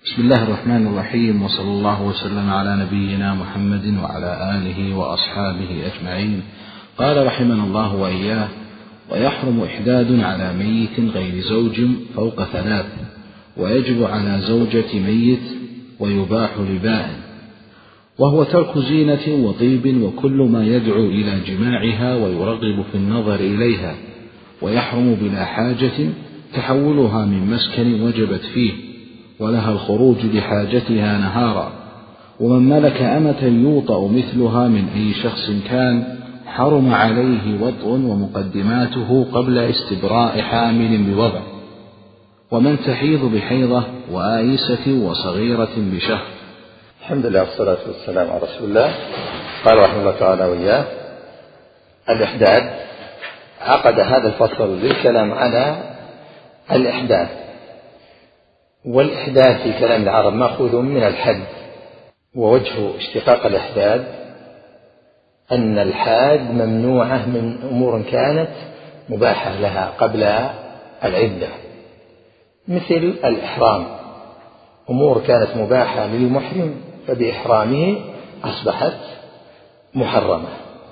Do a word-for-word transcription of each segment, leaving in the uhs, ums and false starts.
بسم الله الرحمن الرحيم، وصلى الله وسلم على نبينا محمد وعلى آله وأصحابه أجمعين. قال رحمنا الله وإياه: ويحرم إحداد على ميت غير زوج فوق ثلاث، ويجب على زوجة ميت، ويباح لبائن، وهو ترك زينة وطيب وكل ما يدعو إلى جماعها ويرغب في النظر إليها، ويحرم بلا حاجة تحولها من مسكن وجبت فيه، ولها الخروج لحاجتها نهارا. ومن ملك أمة يوطأ مثلها من أي شخص كان حرم عليه وطء ومقدماته قبل استبراء حامل بوضع، ومن تحيض بحيضة وآيسة وصغيرة بشهر. الحمد لله والصلاة والسلام على رسول الله. قال رحمه الله تعالى وإياه: الإحداد. عقد هذا الفصل للكلام على الإحداث، والإحداث في كلام العرب مأخوذ من الحد، ووجه اشتقاق الإحداد أن الحاد ممنوعة من أمور كانت مباحة لها قبل العدة، مثل الإحرام، أمور كانت مباحة للمحرم فبإحرامه أصبحت محرمة.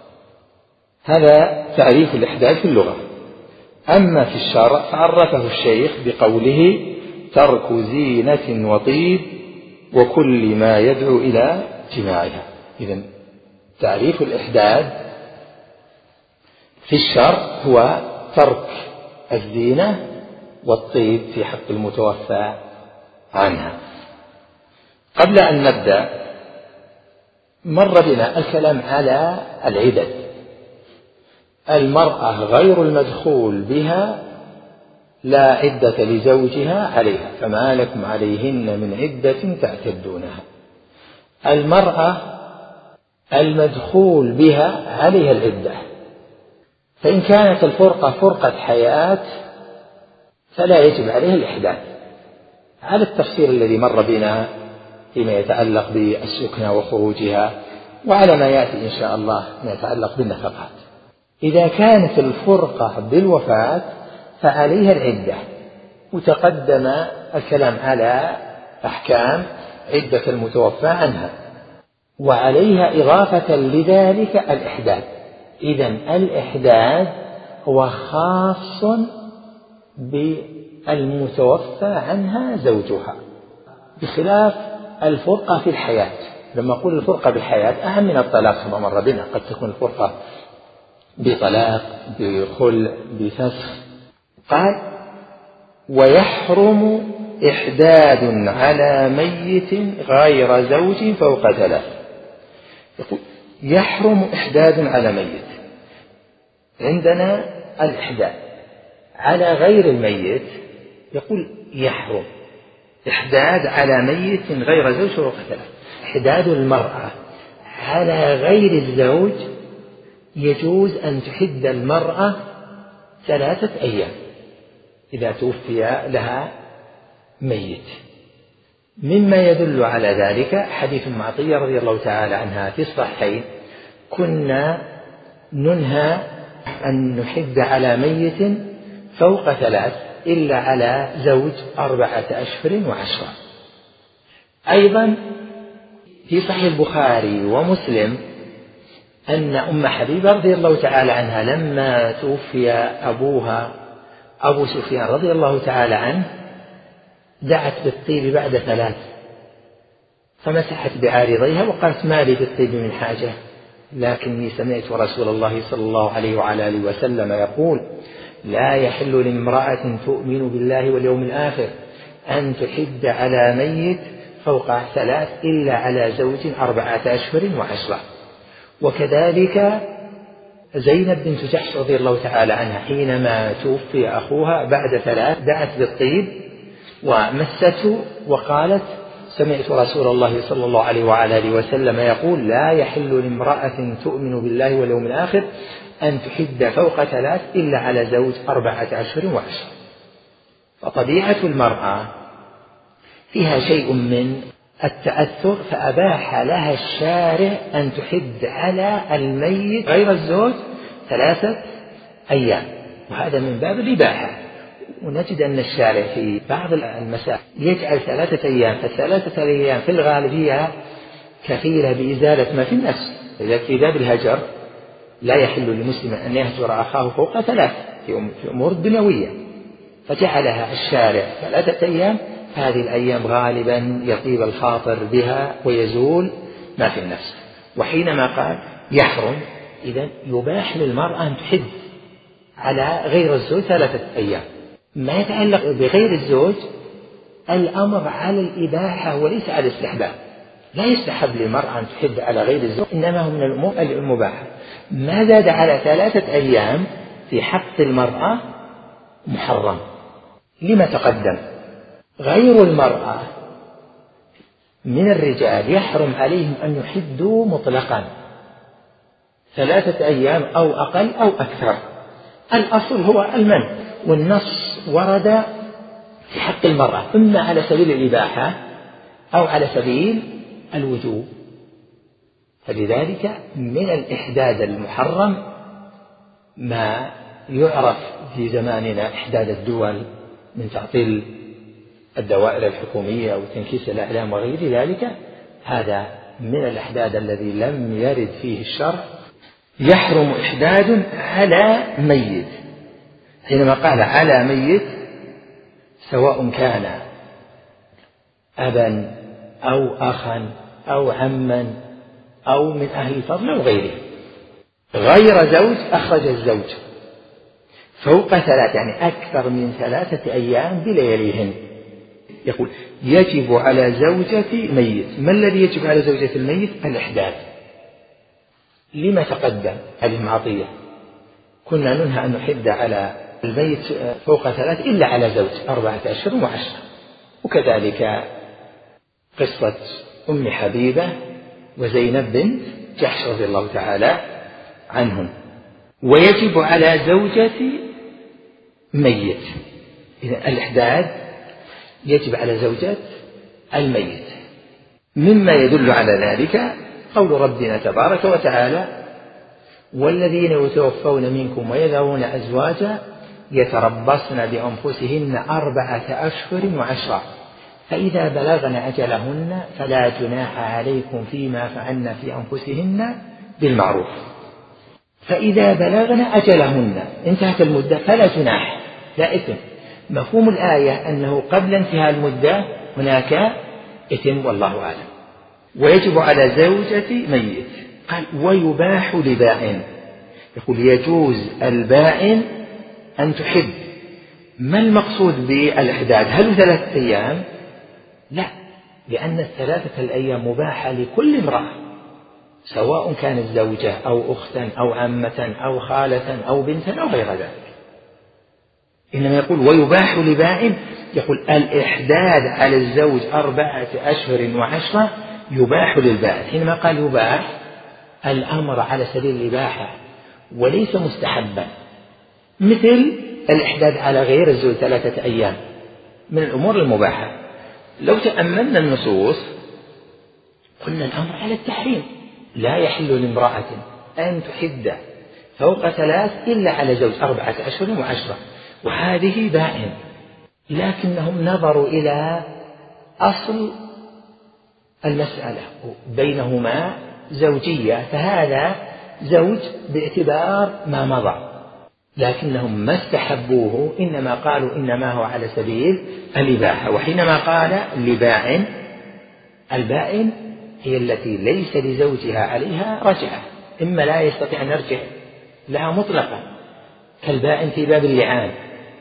هذا تعريف الإحداد في اللغة. أما في الشرع فعرفه الشيخ بقوله: ترك زينة وطيب وكل ما يدعو إلى جماعها. إذن تعريف الإحداد في الشرع هو ترك الزينة والطيب في حق المتوفى عنها. قبل أن نبدأ مر بنا الكلام على العدد. المرأة غير المدخول بها لا عدة لزوجها عليها، فما لكم عليهن من عدة تعتدونها. المرأة المدخول بها عليها العدة، فإن كانت الفرقة فرقة حياة فلا يجب عليها الإحداث، على التفسير الذي مر بنا فيما يتعلق بالسكنى وخروجها، وعلى ما يأتي إن شاء الله ما يتعلق بالنفقات. إذا كانت الفرقة بالوفاة فعليها العدة، وتقدم الكلام على أحكام عدة المتوفى عنها، وعليها إضافة لذلك الإحداد. إذن الإحداد هو خاص بالمتوفى عنها زوجها، بخلاف الفرقة في الحياة. لما أقول الفرقة بالحياة أهم من الطلاق كما مر بنا، قد تكون الفرقة بطلاق، بخلع، بفسخ. قال: ويحرم إحداد على ميت غير زوج فوق ثلاث. يقول يحرم إحداد على ميت. عندنا الإحداد على غير الميت، يقول يحرم إحداد على ميت غير زوج فوق ثلاث. إحداد المرأة على غير الزوج يجوز أن تحد المرأة ثلاثة أيام إذا توفي لها ميت. مما يدل على ذلك حديث معطية رضي الله تعالى عنها في الصحيحين: كنا ننهى أن نحد على ميت فوق ثلاث إلا على زوج أربعة أشهر وعشرة. أيضا في صحيح البخاري ومسلم أن أم حبيبة رضي الله تعالى عنها لما توفي أبوها أبو سفيان رضي الله تعالى عنه دعت بالطيب بعد ثلاث، فمسحت بعارضيها وقالت: ما لي بالطيب من حاجة، لكني سمعت رسول الله صلى الله عليه وعلى آله وسلم يقول: لا يحل لامرأة تؤمن بالله واليوم الآخر أن تحد على ميت فوق ثلاث إلا على زوج أربعة أشهر وعشرة. وكذلك زينب بنت جحش رضي الله تعالى عنها حينما توفي أخوها بعد ثلاث دعت بالطيب ومسته وقالت: سمعت رسول الله صلى الله عليه وعلى آله وسلم يقول: لا يحل لامرأة تؤمن بالله واليوم الآخر أن تحد فوق ثلاث إلا على زوج أربعة أشهر وعشرة. فطبيعة المرأة فيها شيء من التأثر، فأباح لها الشارع أن تحد على الميت غير الزوج ثلاثة أيام، وهذا من باب الإباحة. ونجد أن الشارع في بعض المسائل يجعل ثلاثة أيام، فالثلاثة أيام في الغالب هي كفيلة بإزالة ما في النفس. إذا في باب الهجر لا يحل لمسلم أن يهجر أخاه فوق ثلاث في أمور دنيوية، فجعلها الشارع ثلاثة أيام، هذه الأيام غالبا يطيب الخاطر بها ويزول ما في النفس. وحينما قال يحرم، إذن يباح للمرأة أن تحد على غير الزوج ثلاثة أيام. ما يتعلق بغير الزوج الأمر على الإباحة وليس على الاستحباب، لا يستحب للمرأة أن تحد على غير الزوج، إنما هو من الأمور المباحة. ما زاد على ثلاثة أيام في حق المرأة محرم. لما تقدم غير المرأة من الرجال يحرم عليهم أن يحدوا مطلقا ثلاثة أيام أو أقل أو أكثر، الأصل هو المنع، والنص ورد في حق المرأة إما على سبيل الإباحة أو على سبيل الوجوب. فلذلك من الإحداد المحرم ما يعرف في زماننا إحداد الدول من تعطيل الدوائر الحكومية وتنكيس الأعلام وغير ذلك، هذا من الإحداد الذي لم يرد فيه الشرع. يحرم إحداد على ميت، حينما قال على ميت سواء كان أبا أو أخا أو عما أو من أهل الفضل أو غيره. غير زوج أخرج الزوج فوق ثلاث، يعني أكثر من ثلاثة أيام بلياليهن. يقول يجب على زوجة ميت. ما الذي يجب على زوجة الميت؟ الإحداد. لما تقدم هذه المعطية؟ كنا ننهى أن نحد على الميت فوق ثلاث إلا على زوج أربعة أشهر وعشرة. وكذلك قصة أم حبيبة وزينب بنت جحش رضي الله تعالى عنهم. ويجب على زوجة ميت، إذا الإحداد يجب على زوجة الميت. مما يدل على ذلك قول ربنا تبارك وتعالى والذين يتوفون منكم ويذرون أزواجا يتربصن بأنفسهن أربعة أشهر وعشرة فإذا بلغن أجلهن فلا جناح عليكم فيما فعلن في أنفسهن بالمعروف. فإذا بلغن أجلهن انتهت المدة فلا جناح، لا إثم. مفهوم الآية أنه قبل انتهاء المدة هناك إثم، والله أعلم. ويجب على زوجة ميت. قال ويباح لبائن، يقول يجوز البائن أن تحد. ما المقصود بالإحداد؟ هل ثلاثة أيام؟ لا، لأن الثلاثة الأيام مباحة لكل امرأة سواء كانت زوجة أو أختا أو عمة أو خالة أو بنتا أو غير ذلك. إنما يقول ويباح لبائن، يقول الإحداد على الزوج أربعة أشهر وعشرة يباح للبائن. حينما قال يباح الأمر على سبيل الإباحة وليس مستحبا، مثل الإحداد على غير الزوج ثلاثة أيام من الأمور المباحة. لو تأملنا النصوص قلنا الأمر على التحريم، لا يحل لامرأة أن تحد فوق ثلاث إلا على زوج أربعة أشهر وعشرة، وهذه بائن. لكنهم نظروا إلى أصل المسألة بينهما زوجية، فهذا زوج باعتبار ما مضى، لكنهم ما استحبوه، إنما قالوا إنما هو على سبيل الإباحة. وحينما قال لبائن، البائن هي التي ليس لزوجها عليها رجعة، إما لا يستطيع أن يرجع لها مطلقا كالبائن في باب اللعان،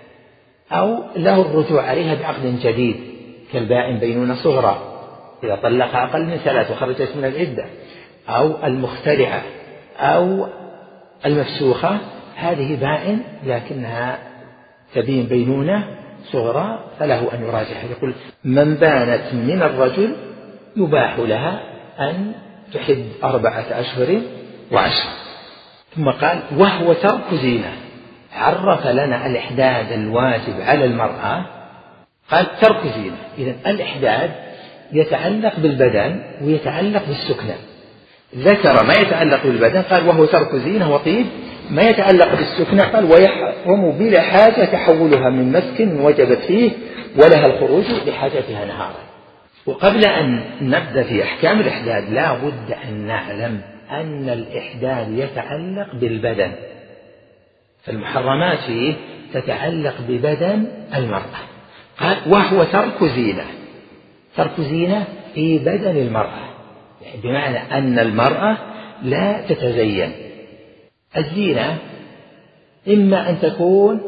أو له الرجوع عليها بعقد جديد كالبائن بينونة صغرى إذا طلق أقل من ثلاث وخرجت من العدة، أو المخترعة أو المفسوخة، هذه بائن لكنها تبين بينونة صغرى فله أن يراجعها. يقول من بانت من الرجل يباح لها أن تحد أربعة أشهر وعشر. ثم قال وهو ترك زينة، عرف لنا الإحداد الواجب على المرأة، قال ترك زينة. إذن الإحداد يتعلق بالبدن ويتعلق بالسكنة. ذكر ما يتعلق بالبدن قال وهو ترك زينة وطيب ما يتعلق بالسكنة قال ويحرم بلا حاجة تحولها من مسكن وجبت فيه ولها الخروج لحاجتها نهارا. وقبل أن نبدأ في أحكام الإحداد لا بد أن نعلم أن الإحداد يتعلق بالبدن، فالمحرمات فيه تتعلق ببدن المرأة. قال وهو ترك زينة، ترك زينة في بدن المرأة، يعني بمعنى أن المرأة لا تتزين. الزينة إما أن تكون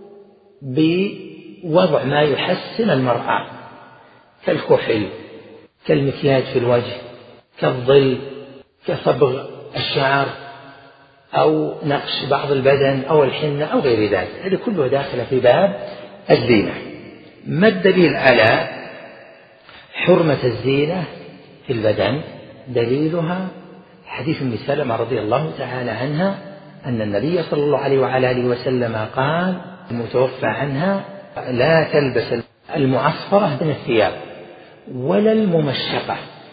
بوضع ما يحسن المرأة كالكحل، كالمكياج في الوجه، كالظل، كصبغ الشعر، أو نقش بعض البدن، أو الحنة، أو غير ذلك. هذه كلها داخلة في باب الزينة. ما الدليل على حرمة الزينة في البدن؟ دليلها حديث أم سلمة رضي الله تعالى عنها أن النبي صلى الله عليه وعلى آله وسلم قال المتوفى عنها لا تلبس المعصفرة من الثياب ولا الممشقة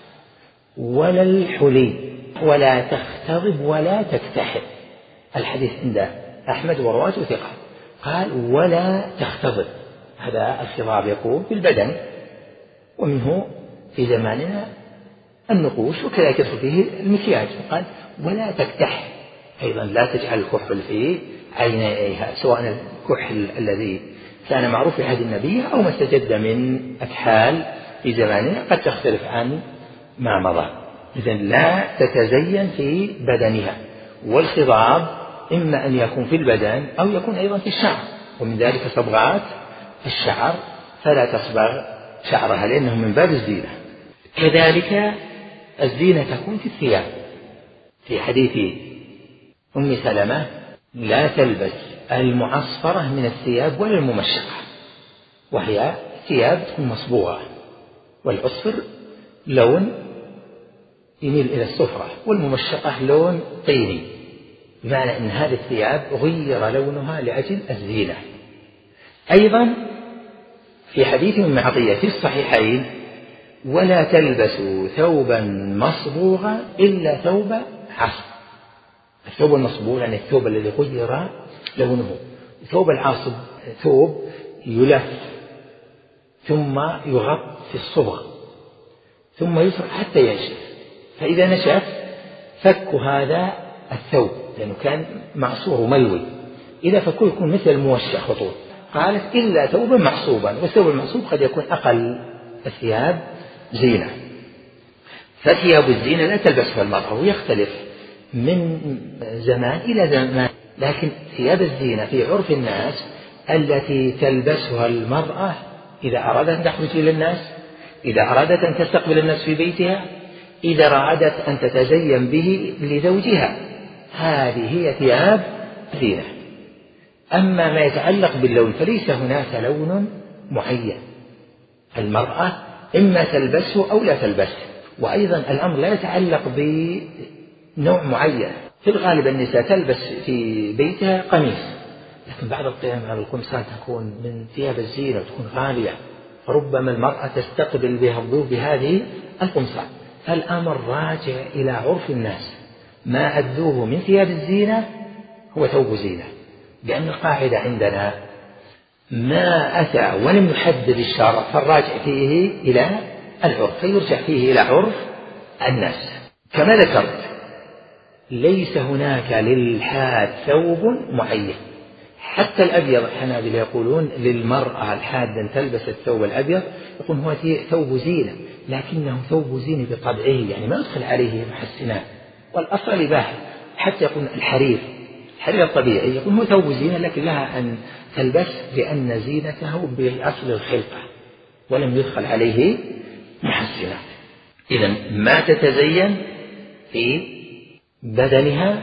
ولا الحلي ولا تختضب ولا تكتحل. الحديث عند أحمد ورواته ثقة. قال ولا تختضب، هذا الخضاب يكون في البدن، ومنه في زماننا النقوش، وكذلك يدخل فيه المكياج. قال ولا تكتحل، أيضا لا تجعل الكحل في عينيها، سواء الكحل الذي كان معروف في عهد النبي أو ما استجد من أكحال في زماننا قد تختلف عن ما مضى. إذن لا تتزين في بدنها. والخضاب إما أن يكون في البدن أو يكون أيضا في الشعر، ومن ذلك صبغات الشعر، فلا تصبغ شعرها لأنه من باب الزينة. كذلك الزينة تكون في الثياب، في حديث أم سلمة لا تلبس المعصفرة من الثياب ولا الممشقة، وهي ثياب تكون مصبوغة، والعصفر لون يميل إلى الصفرة، والممشقة لون طيني، بمعنى أن هذه الثياب غير لونها لأجل الزينة. أيضا في حديث أم عطية في الصحيحين ولا تلبسوا ثوبا مصبوغا إلا ثوب عصب. الثوب المصبوغ يعني الثوب الذي غير لونه. ثوب العاصب ثوب يلف ثم يغط في الصبغ ثم يفرق حتى ينشف، فإذا نشف فك هذا الثوب لأنه كان معصور وملوي، إذا فكه يكون مثل الموشح خطوط. قالت إلا ثوبا معصوبا، والثوب المعصوب قد يكون أقل الثياب زينة. فثياب الزينة لا تلبسها المرأة، ويختلف من زمان إلى زمان، لكن ثياب الزينة في عرف الناس التي تلبسها المرأة إذا أرادت أن تخرج إلى الناس، إذا أرادت أن تستقبل الناس في بيتها، إذا أرادت أن تتزين به لزوجها، هذه هي ثياب زينة. أما ما يتعلق باللون فليس هناك لون معين، المرأة إما تلبسه أو لا تلبسه. وأيضا الأمر لا يتعلق بنوع معين، في الغالب النساء تلبس في بيتها قميص، لكن بعض القمصان تكون من ثياب الزينة وتكون غالية، فربما المرأة تستقبل بها الضيوف بهذه القمصان. فالأمر راجع إلى عرف الناس، ما أدوه من ثياب الزينة هو ثوب زينة، لأن القاعدة عندنا ما أتى ولم يحدد الشرع فالراجع فيه إلى العرف، فيرجع فيه إلى عرف الناس. كما ذكرت ليس هناك للحاد ثوب معين، حتى الأبيض الحنابلة يقولون للمرأة الحادة أن تلبس الثوب الأبيض، يقول هو ثوب زينة، لكنه ثوب زينة بطبعه، يعني ما يدخل عليه محسنات، والأصل الإباحة. حتى يقول الحرير، الحرير الطبيعي يقول هو ثوب زينة، لكن لها أن تلبس لأن زينته بأصل الخلقة ولم يدخل عليه محسنات. إذن ما تتزين في بدنها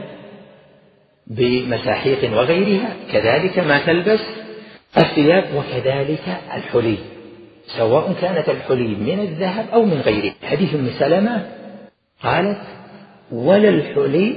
بمساحيق وغيرها، كذلك ما تلبس الثياب، وكذلك الحلي، سواء كانت الحلي من الذهب أو من غيره. حديث أم سلمة قالت ولا الحلي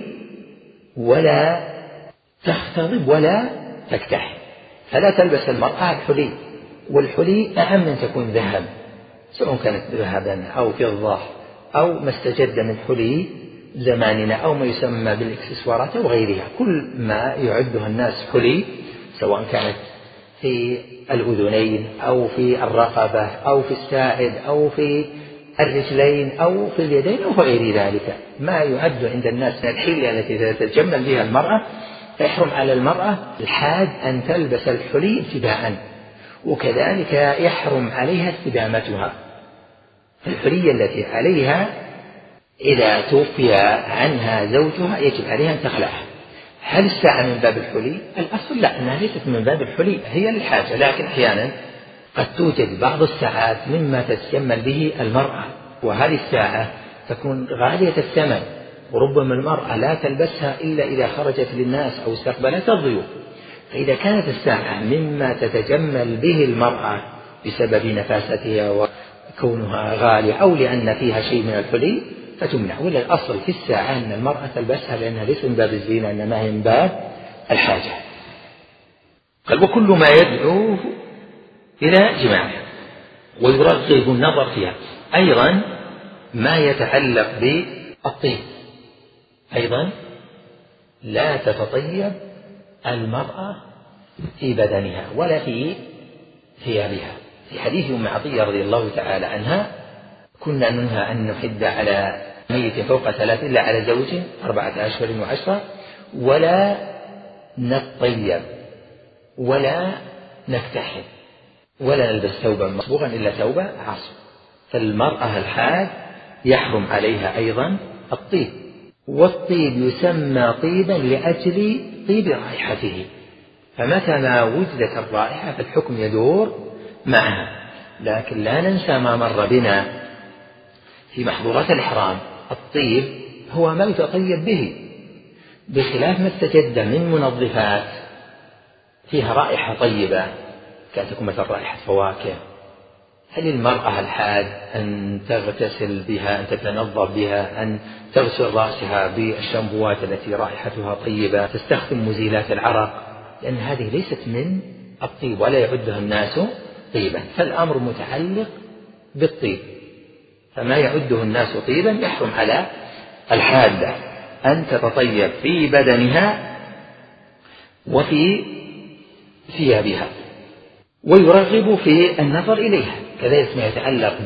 ولا تختضب ولا تكتحل، فلا تلبس المرأة الحلي، والحلي أهم من تكون ذهب، سواء كانت ذهبا أو فضة أو ما استجد من حلي زماننا أو ما يسمى بالإكسسوارات أو غيرها، كل ما يعده الناس حلي، سواء كانت في الأذنين أو في الرقبة أو في الساعد أو في الرجلين أو في اليدين أو في غير ذلك، ما يعد عند الناس من الحلية التي تتجمل بها المرأة، فيحرم على المرأة الحاد أن تلبس الحلي ابتداء، وكذلك يحرم عليها استدامتها. الحلي التي عليها إذا توفي عنها زوجها يجب عليها أن تخلعها. هل الساعة من باب الحلي؟ الأصل لا، أنها ليست من باب الحلي، هي للحاجة، لكن أحيانا قد توجد بعض الساعات مما تتجمل به المرأة، وهذه الساعة تكون غالية الثمن، وربما المرأة لا تلبسها إلا إذا خرجت للناس أو استقبلت الضيوف. فإذا كانت الساعة مما تتجمل به المرأة بسبب نفاستها وكونها غالية أو لأن فيها شيء من الحلي فتمنع، ولا الأصل في الساعة أن المرأة تلبسها لأنها ليس من باب الزينة، إنما هي من باب الحاجة. قال وكل ما يدعو إلى جماعها ويرغب النظر فيها، أيضا ما يتعلق بالطيب، أيضا لا تتطيب المرأة في بدنها ولا في ثيابها. في حديث أم عطية رضي الله تعالى عنها كنا ننهى أن نحد على ميت فوق ثلاث إلا على زوج أربعة أشهر وعشرة، ولا نتطيب ولا نكتحل ولا نلبس ثوبا مصبوغا إلا ثوب عاصم. فالمرأة الحاد يحرم عليها أيضا الطيب، والطيب يسمى طيبا لأجل طيب رائحته، فمتى ما وجدت الرائحة فالحكم يدور معها. لكن لا ننسى ما مر بنا في محظورات الإحرام، الطيب هو ما يتطيب به، بخلاف ما استجد من منظفات فيها رائحة طيبة كتكون مثل رائحة فواكه. هل المرأة الحاد أن تغتسل بها، أن تتنظف بها، أن تغسل رأسها بالشامبوات التي رائحتها طيبة، تستخدم مزيلات العرق؟ لأن هذه ليست من الطيب ولا يعدها الناس طيبا، فالأمر متعلق بالطيب، فما يعده الناس طيبا يحرم على الحادة أن تتطيب في بدنها وفي ثيابها، ويرغب في النظر إليها. كذلك ما يتعلق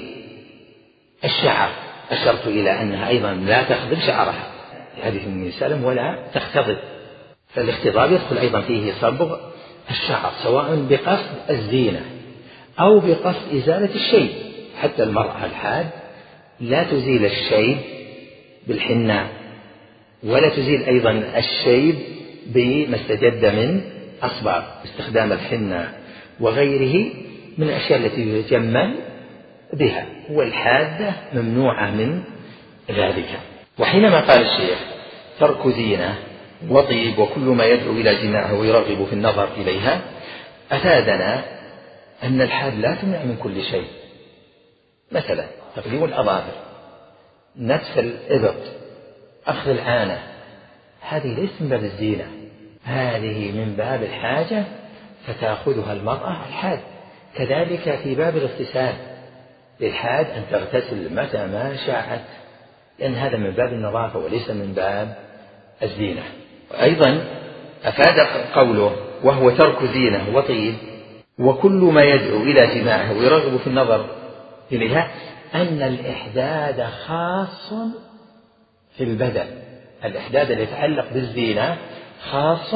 بالشعر أشرت إلى أنها أيضا لا تخضب شعرها في حديث أم سلمة ولا تختضب، فالاختضاب يدخل أيضا فيه صبغ الشعر سواء بقصد الزينة أو بقصد إزالة الشيب. حتى المرأة الحاد لا تزيل الشيب بالحناء ولا تزيل أيضا الشيب بما استجد من أصبع، استخدام الحناء وغيره من الأشياء التي يتجمل بها، والحادة ممنوعة من ذلك. وحينما قال الشيخ ترك زينة وطيب وكل ما يدعو إلى جماعه ويرغب في النظر إليها، أفادنا أن الحاد لا تمنع من كل شيء، مثلا تقليم الأظافر، نفس الإبط، أخذ العانة، هذه ليست من باب الزينة، هذه من باب الحاجة فتأخذها المرأة الحاد. كذلك في باب الاغتسال للحاد أن تغتسل متى ما شاءت، لأن هذا من باب النظافة وليس من باب الزينة. أيضا أفاد قوله وهو ترك زينة وطيب وكل ما يدعو إلى جماعه ويرغب في النظر إليها أن الإحداد خاص في البدن، الإحداد الذي يتعلق بالزينة خاص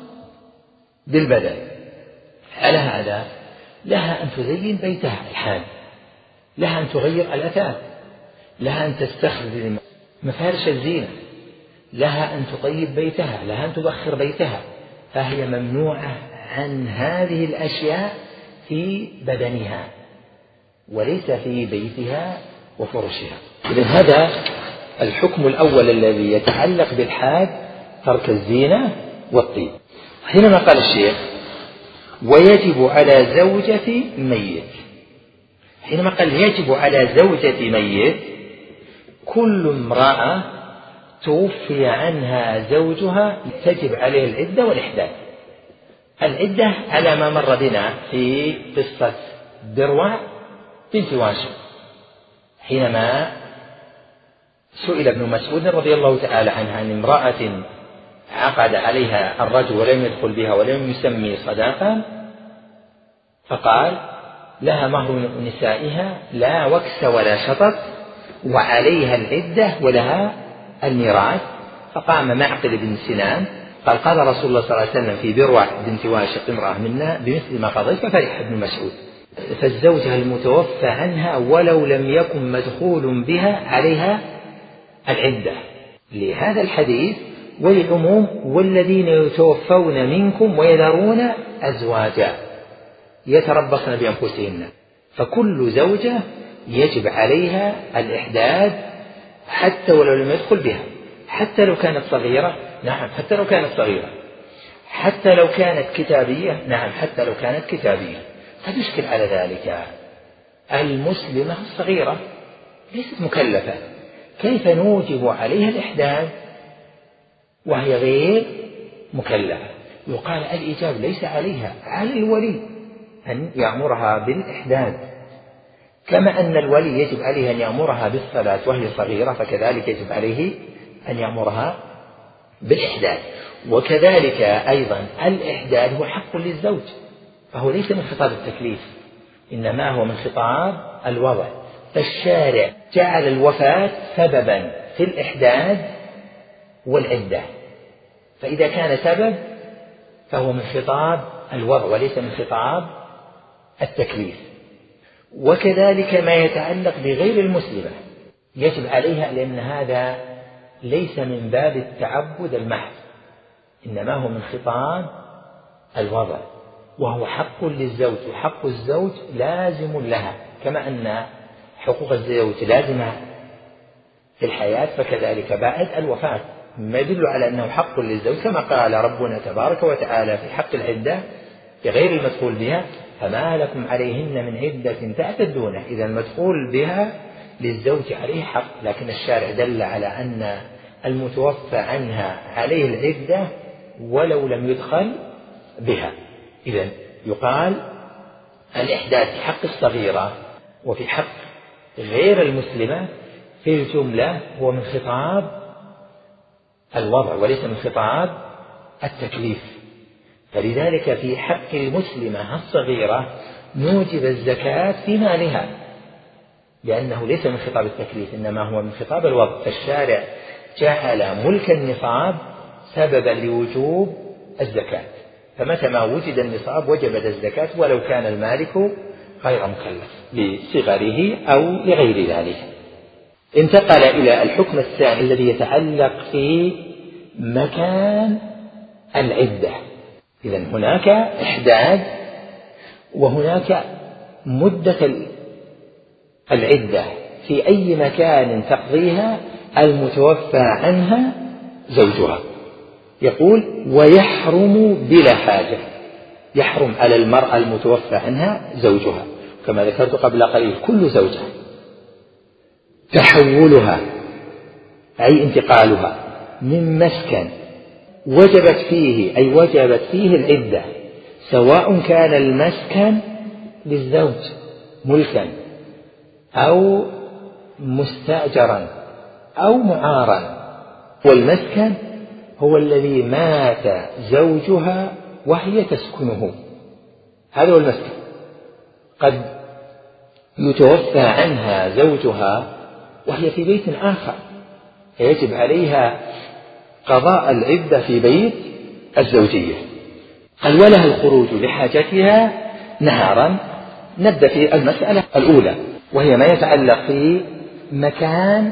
بالبدن. على هذا لها أن تزين بيتها الحال، لها أن تغير الأثاث، لها أن تستخدم مفارش الزينة، لها أن تطيب بيتها، لها أن تبخر بيتها، فهي ممنوعة عن هذه الأشياء في بدنها وليس في بيتها وفرشها. إذن هذا الحكم الأول الذي يتعلق بالحاد، ترك الزينة والطيب. حينما قال الشيخ ويجب على زوجة ميت، حينما قال يجب على زوجة ميت كل امرأة توفي عنها زوجها تجب عليه العدة والإحداث. العدة على ما مر بنا في قصة دروع بنت واشم، حينما سئل ابن مسعود رضي الله تعالى عنه عن امرأة عقد عليها الرجل ولم يدخل بها ولم يسمي صداقا، فقال: لها مهر نسائها لا وكس ولا شطط، وعليها العدة ولها الميراث. فقام معقل بن سنان قال: قال رسول الله صلى الله عليه وسلم في بروع بنت واشق امرأة منا بمثل ما قضيت. ففرح ابن مسعود. فالزوجة المتوفى عنها ولو لم يكن مدخول بها عليها العدة، لهذا الحديث والعموم: والذين يتوفون منكم ويذرون أزواجا يتربصن بأنفسهن. فكل زوجة يجب عليها الإحداد حتى ولو لم يدخل بها، حتى لو كانت صغيرة، نعم حتى لو كانت صغيرة، حتى لو كانت كتابية، نعم حتى لو كانت كتابية. قد يشكل على ذلك المسلمة الصغيرة ليست مكلفة، كيف نوجب عليها الإحداد وهي غير مكلفة؟ يقال الإيجاب ليس عليها، على الولي أن يأمرها بالإحداد، كما أن الولي يجب عليه أن يأمرها بالصلاة وهي صغيرة، فكذلك يجب عليه أن يأمرها بالإحداد. وكذلك أيضا الإحداد هو حق للزوج، فهو ليس من خطاب التكليف، إنما هو من خطاب الوضع. فالشارع جعل الوفاة سببا في الإحداد والعدة، فإذا كان سبب فهو من خطاب الوضع وليس من خطاب التكليف. وكذلك ما يتعلق بغير المسلمة يجب عليها، لأن هذا ليس من باب التعبد المحض، إنما هو من خطاب الوضع، وهو حق للزوج، وحق الزوج لازم لها، كما أن حقوق الزوج لازمة في الحياة، فكذلك بعد الوفاة ما يدل على أنه حق للزوج، كما قال ربنا تبارك وتعالى في حق العدة بغير المدخول بها: فما لكم عليهن من عدة تعتدونه. إذا المدخول بها للزوج عليه حق، لكن الشارع دل على أن المتوفى عنها عليه العدة ولو لم يدخل بها. إذا يقال الإحداث في حق الصغيرة وفي حق غير المسلمة في الجملة هو من خطاب الوضع وليس من خطاب التكليف. فلذلك في حق المسلمة الصغيرة نوجب الزكاة في مالها، لأنه ليس من خطاب التكليف إنما هو من خطاب الوضع. فالشارع جعل ملك النصاب سببا لوجوب الزكاة، فمتى ما وجد النصاب وجبت الزكاة ولو كان المالك غير مكلف لصغره أو لغير ذلك. انتقل إلى الحكم الثاني الذي يتعلق في مكان العدة. إذن هناك إحداد وهناك مدة العدة في أي مكان تقضيها المتوفى عنها زوجها. يقول: ويحرم بلا حاجة، يحرم على المرأة المتوفى عنها زوجها، كما ذكرت قبل قليل كل زوجة تحولها أي انتقالها من مسكن وجبت فيه أي وجبت فيه العدة، سواء كان المسكن للزوج ملكا أو مستأجرا أو معارا، والمسكن هو الذي مات زوجها وهي تسكنه، هذا هو المسكن. قد يتوفى عنها زوجها وهي في بيت آخر، فيجب عليها قضاء العدة في بيت الزوجية. قال: ولها الخروج لحاجتها نهارا. نبدأ في المسألة الأولى وهي ما يتعلق في مكان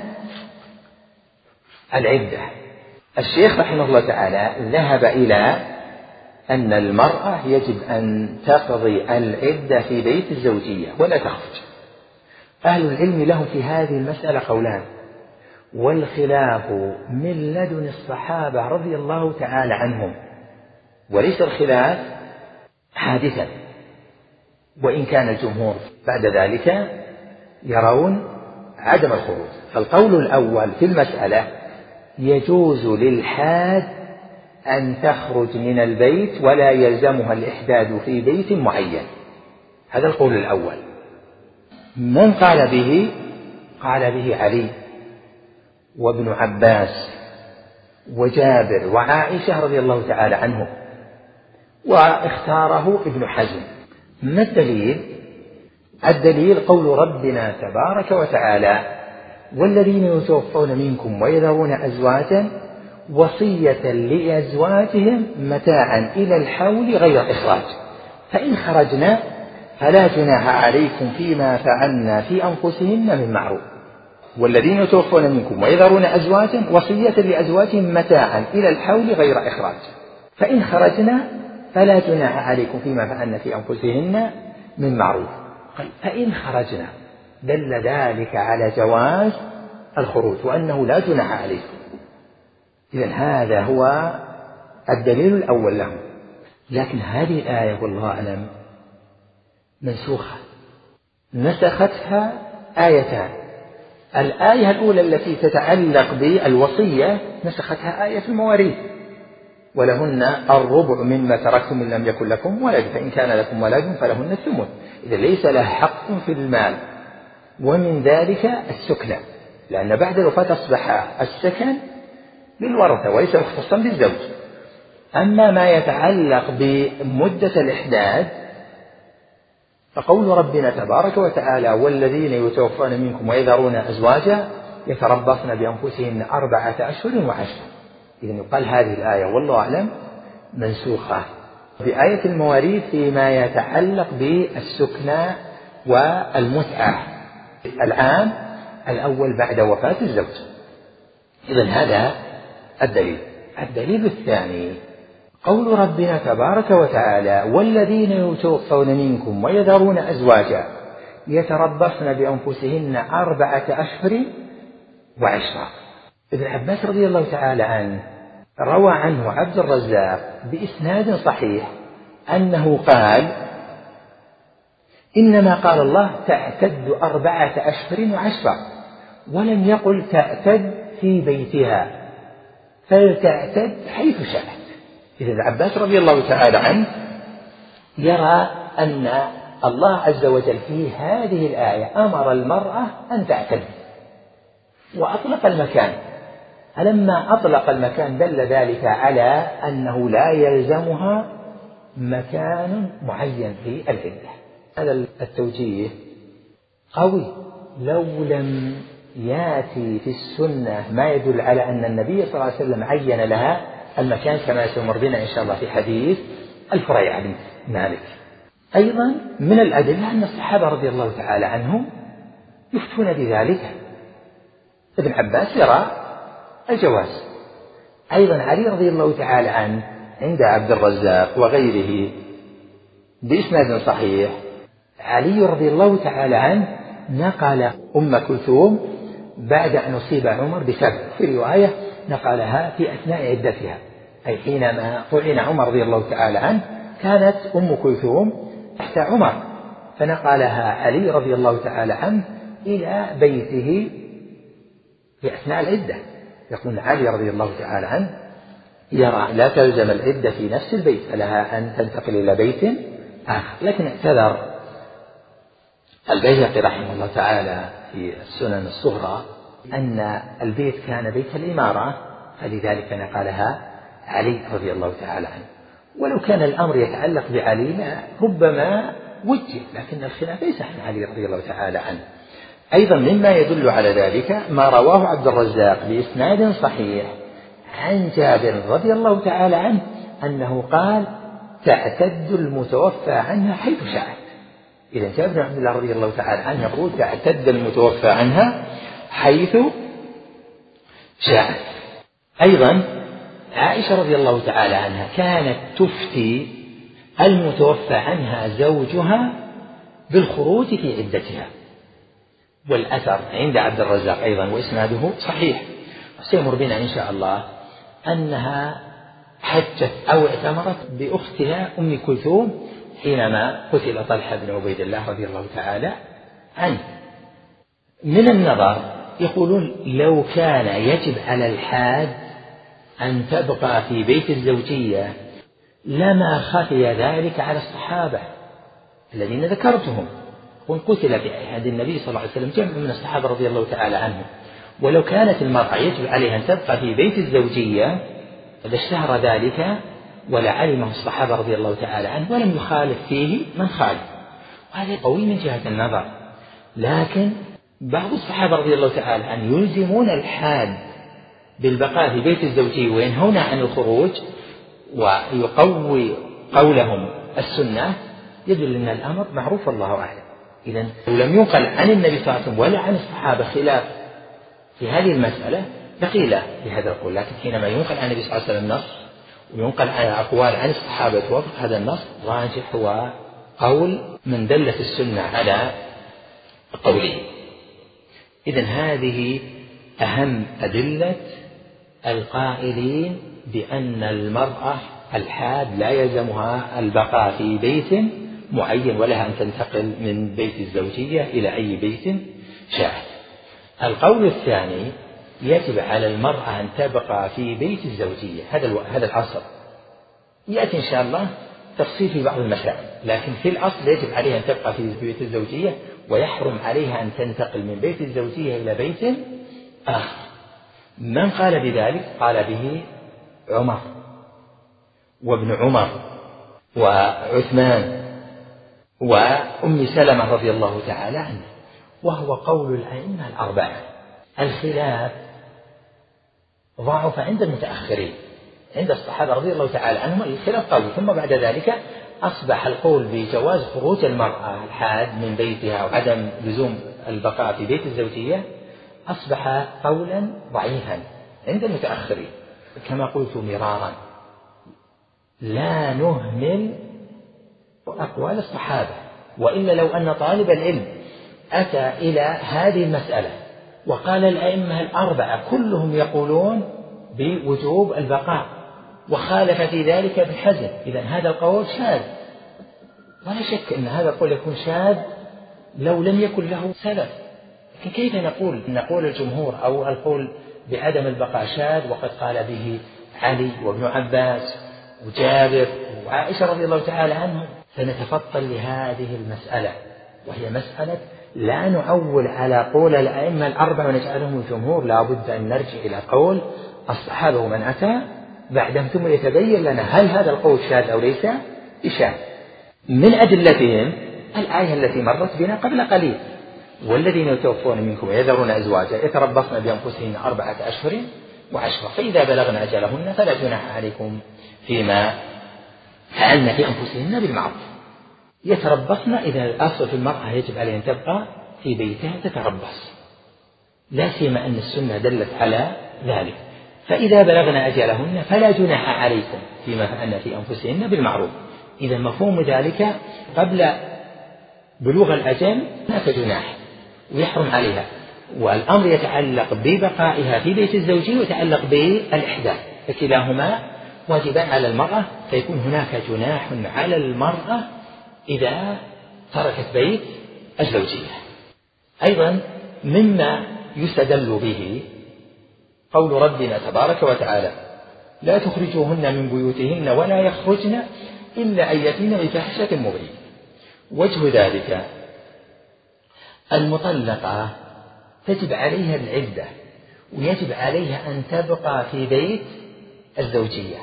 العدة. الشيخ رحمه الله تعالى ذهب إلى أن المرأة يجب أن تقضي العدة في بيت الزوجية ولا تخرج. أهل العلم لهم في هذه المسألة قولان، والخلاف من لدن الصحابة رضي الله تعالى عنهم، وليس الخلاف حادثا، وإن كان الجمهور بعد ذلك يرون عدم الخروج. فالقول الأول في المسألة: يجوز للحاد أن تخرج من البيت ولا يلزمها الإحداد في بيت معين. هذا القول الأول. من قال به؟ قال به علي وابن عباس وجابر وعائشة رضي الله تعالى عنهم، واختاره ابن حزم. ما الدليل؟ الدليل قول ربنا تبارك وتعالى: والذين يتوفون منكم ويذرون أزواجا وصية لأزواجهم متاعا إلى الحول غير إخراج، فإن خرجنا فلا جناح عليكم فيما فعلنا في أنفسهن من معروف. والذين يتوفون منكم ويذرون أزواجا وصية لأزواجهم متاعا إلى الحول غير إخراج، فإن خرجنا فلا جناح عليكم فيما فعلنا في أنفسهن من معروف. قال فإن خرجنا، دل ذلك على جواز الخروج وأنه لا جناح عليكم. إذن هذا هو الدليل الأول له. لكن هذه الآية والله أعلم منسوخة، نسختها آيتان. الآية الأولى التي تتعلق بالوصية نسختها آية المواريث: ولهن الربع مما تركتم إن لم يكن لكم ولد، فإن كان لكم ولد فلهن الثمن. إذا ليس له حق في المال. ومن ذلك السكنى، لأن بعد الوفاة أصبح السكن للورثة وليس مختصا بالزوج. أما ما يتعلق بمدة الإحداد فقول ربنا تبارك وتعالى: والذين يتوفون منكم ويذرون أزواجا يتربصن بأنفسهن أربعة أشهر وعشرة. إذا يقال هذه الآية والله أعلم منسوخة بآية المواريث فيما يتعلق بالسكنى والمتعة العام الأول بعد وفاة الزوج. إذن هذا الدليل. الدليل الثاني قول ربنا تبارك وتعالى: والذين يتوفون منكم ويذرون أزواجا يتربصن بأنفسهن أربعة أشهر وعشرة. ابن عباس رضي الله تعالى عنه روى عنه عبد الرزاق بإسناد صحيح أنه قال: إنما قال الله تعتد أربعة أشهر وعشرة، ولم يقل تعتد في بيتها، فلتعتد حيث شاءت. إذا ابن عباس رضي الله تعالى عنه يرى أن الله عز وجل في هذه الآية أمر المرأة أن تعتد وأطلق المكان. فلما أطلق المكان دل ذلك على أنه لا يلزمها مكان معين في العدة. هذا التوجيه قوي لو لم يأتي في السنة ما يدل على أن النبي صلى الله عليه وسلم عين لها المكان كما سيمر بنا إن شاء الله في حديث الفريع بن مالك. أيضا من الأدلة أن الصحابة رضي الله تعالى عنهم يفتون بذلك. ابن عباس يرى الجواز. أيضا علي رضي الله تعالى عنه عند عبد الرزاق وغيره بإسناد صحيح، علي رضي الله تعالى عنه نقل أم كلثوم بعد أن أصيب عمر بسبب، في رواية نقلها في أثناء عدتها، أي حينما طعن عمر رضي الله تعالى عنه كانت أم كلثوم تحت عمر، فنقلها علي رضي الله تعالى عنه إلى بيته في أثناء العدة. يقول علي رضي الله تعالى عنه يرى لا تلزم العدة في نفس البيت، فلها أن تنتقل إلى بيت آخر. لكن اعتذر البيهقي رحمه الله تعالى في السنن الصغرى أن البيت كان بيت الإمارة، فلذلك نقلها علي رضي الله تعالى عنه. ولو كان الأمر يتعلق بعلي ربما وجه، لكن الخلاف ليس عن علي رضي الله تعالى عنه. أيضا مما يدل على ذلك ما رواه عبد الرزاق بإسناد صحيح عن جابر رضي الله تعالى عنه أنه قال: تعتد المتوفى عنها حيث شاءت. إذا جابر بن عبد الله رضي الله تعالى عنه يقول: تعتد المتوفى عنها حيث شاءت. أيضا عائشة رضي الله تعالى عنها كانت تفتي المتوفى عنها زوجها بالخروج في عدتها، والأثر عند عبد الرزاق أيضا وإسناده صحيح، سيمر بنا إن شاء الله أنها حجت أو اعتمرت بأختها أم كلثوم حينما قتل طلحة بن عبيد الله رضي الله تعالى عنه. من النظر يقولون لو كان يجب على الحاج أن تبقى في بيت الزوجية لما خفي ذلك على الصحابة الذين ذكرتهم، وقتل في عهد النبي صلى الله عليه وسلم جمع من الصحابة رضي الله تعالى عنهم، ولو كانت المرأة يجب عليها أن تبقى في بيت الزوجية لاشتهر ذلك ولعلمه الصحابة رضي الله تعالى عنه ولم يخالف فيه من خالف، وهذا قوي من جهة النظر. لكن بعض الصحابة رضي الله تعالى عنه يلزمون الحاد بالبقاء في بيت الزوجية وينهون عن الخروج ويقوي قولهم السنة، يدل أن الأمر معروف والله أعلم. إذن لم ينقل عن النبي صلى الله عليه وسلم ولا عن الصحابة خلاف في هذه المسألة فقيل بهذا القول، لكن حينما ينقل عن النبي صلى الله عليه وسلم نص وينقل عن أقوال عن الصحابة توافق هذا النص، راجح هو قول من دلت السنة على قوله. إذن هذه أهم أدلة القائلين بأن المرأة الحاد لا يلزمها البقاء في بيت معين ولها أن تنتقل من بيت الزوجية إلى أي بيت شاءت. القول الثاني يجب على المرأة أن تبقى في بيت الزوجية، هذا هذا الأصل. يأتي إن شاء الله تفصيل في بعض المسائل، لكن في الأصل يجب عليها أن تبقى في بيت الزوجية ويحرم عليها أن تنتقل من بيت الزوجية إلى بيت آخر. من قال بذلك؟ قال به عمر وابن عمر وعثمان وأم سلمة رضي الله تعالى عنه، وهو قول الأئمة الأربعة. الخلاف ضعف عند المتأخرين، عند الصحابة رضي الله تعالى عنهم الخلاف قوي، ثم بعد ذلك أصبح القول بجواز خروج المرأة الحاد من بيتها وعدم لزوم البقاء في بيت الزوجية أصبح قولا ضعيفا عند المتأخرين. كما قلت مرارا لا نهمل أقوال الصحابة، وإلا لو أن طالب العلم أتى إلى هذه المسألة وقال الأئمة الأربعة كلهم يقولون بوجوب البقاء وخالف في ذلك ابن حزم، إذن هذا القول شاذ، ولا شك أن هذا القول يكون شاذ لو لم يكن له سلف. لكن كيف نقول نقول الجمهور أو القول بعدم البقاء شاذ وقد قال به علي وابن عباس وجابر وعائشة رضي الله تعالى عنهم؟ فنتفطن لهذه المسألة، وهي مسألة لا نعول على قول الأئمة الأربعة ونجعلهم الجمهور، لا بد أن نرجع إلى قول الصحابة ومن أتى بعدهم ثم يتبين لنا هل هذا القول شاذ أو ليس بشاذ. من أدلتهم الآية التي مرت بنا قبل قليل: والذين يتوفون منكم ويذرون أزواجا يتربصن بأنفسهن أربعة أشهر وعشرة فإذا بلغن أجلهن فلا جناح عليكم فيما فعلن في أنفسهن بالمعروف. يتربصن، إذا الأصل في المرأة يجب عليها أن تبقى في بيتها تتربص، لا سيما أن السنة دلت على ذلك. فإذا بلغن أجلهن فلا جناح عليكم فيما فعلن في أنفسهن بالمعروف. إذا مفهوم ذلك قبل بلوغ الأجل هناك جناح ويحرم عليها، والأمر يتعلق ببقائها في بيت الزوجية ويتعلق بالإحداث، فكلاهما واجبان على المرأة، فيكون هناك جناح على المرأة إذا تركت بيت الزوجية. أيضا مما يستدل به قول ربنا تبارك وتعالى: لا تخرجوهن من بيوتهن ولا يخرجن إلا أن يأتين بفاحشة مبينة. وجه ذلك المطلقة تجب عليها العدة ويجب عليها أن تبقى في بيت الزوجية،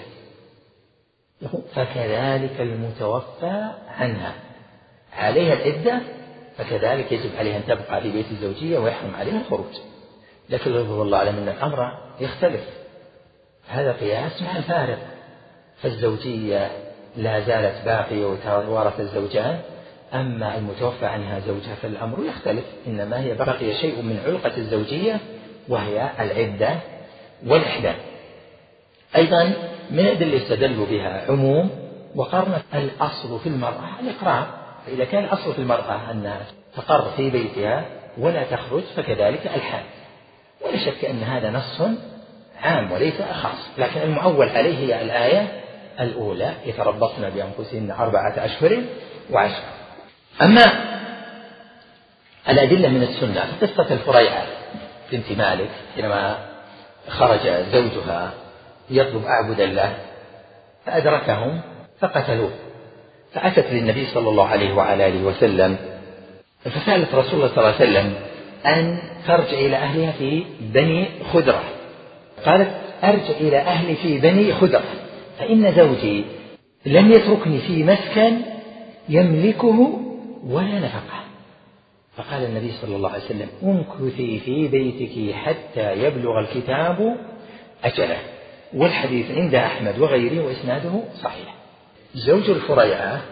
فكذلك المتوفى عنها عليها العدة، فكذلك يجب عليها أن تبقى في بيت الزوجية ويحرم عليها الخروج. لكن الله أعلم أن الأمر يختلف، هذا قياس مع الفارق، فالزوجية لا زالت باقية وتوارث الزوجان، أما المتوفى عنها زوجها فالأمر يختلف، إنما هي بقي شيء من علقة الزوجية وهي العدة والإحداث. أيضا من الأدلة يستدل بها عموم وقرن الأصل في المرأة الإقرار، فإذا كان الأصل في المرأة أنها تقر في بيتها ولا تخرج فكذلك الحال، ولا شك أن هذا نص عام وليس خاص، لكن المعول عليه هي الآية الأولى: يتربصن بأنفسهن أربعة أشهر وعشرة. أما الأدلة من السنة قصة الفريعة بنت مالك حينما خرج زوجها يطلب أعبد الله فأدركهم فقتلوه، فأتت للنبي صلى الله عليه وعلى آله وسلم فسألت رسول الله صلى الله عليه وسلم أن ترجع إلى أهلها في بني خدرة. قالت أرجع إلى أهلي في بني خدرة فإن زوجي لم يتركني في مسكن يملكه ولا نفقه. فقال النبي صلى الله عليه وسلم امكثي في بيتك حتى يبلغ الكتاب أجله. والحديث عند أحمد وغيره وإسناده صحيح. زوج الفريعة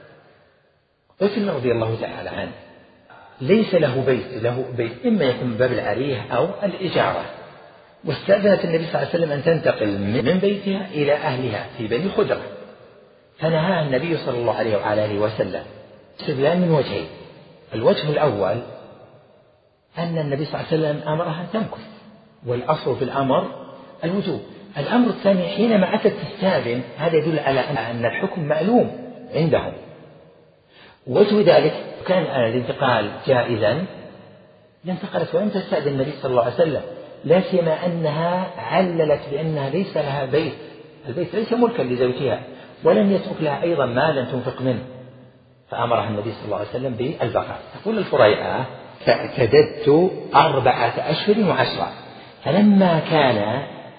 قتل رضي الله تعالى عنه، ليس له بيت، له بيت إما يكون باب العريه أو الإجارة، واستأذنت النبي صلى الله عليه وسلم أن تنتقل من بيتها إلى أهلها في بني خدرة، فنهاها النبي صلى الله عليه وعلى آله وسلم استدلال من وجهين. الوجه الأول أن النبي صلى الله عليه وسلم أمرها أن تمكث، والأصل في الأمر الوجوب. الأمر الثاني حينما أتت تستأذن هذا يدل على أن الحكم معلوم عندهم. وجه ذلك كان الانتقال جائزا لانتقلت ولم تستأذن النبي صلى الله عليه وسلم، لا سيما أنها عللت بأنها ليس لها بيت، البيت ليس ملكا لزوجها، ولم يترك لها أيضا مالا تنفق منه، فأمرها النبي صلى الله عليه وسلم بالبقاء. تقول الفريعة فاعتددت أربعة أشهر وعشرة، فلما كان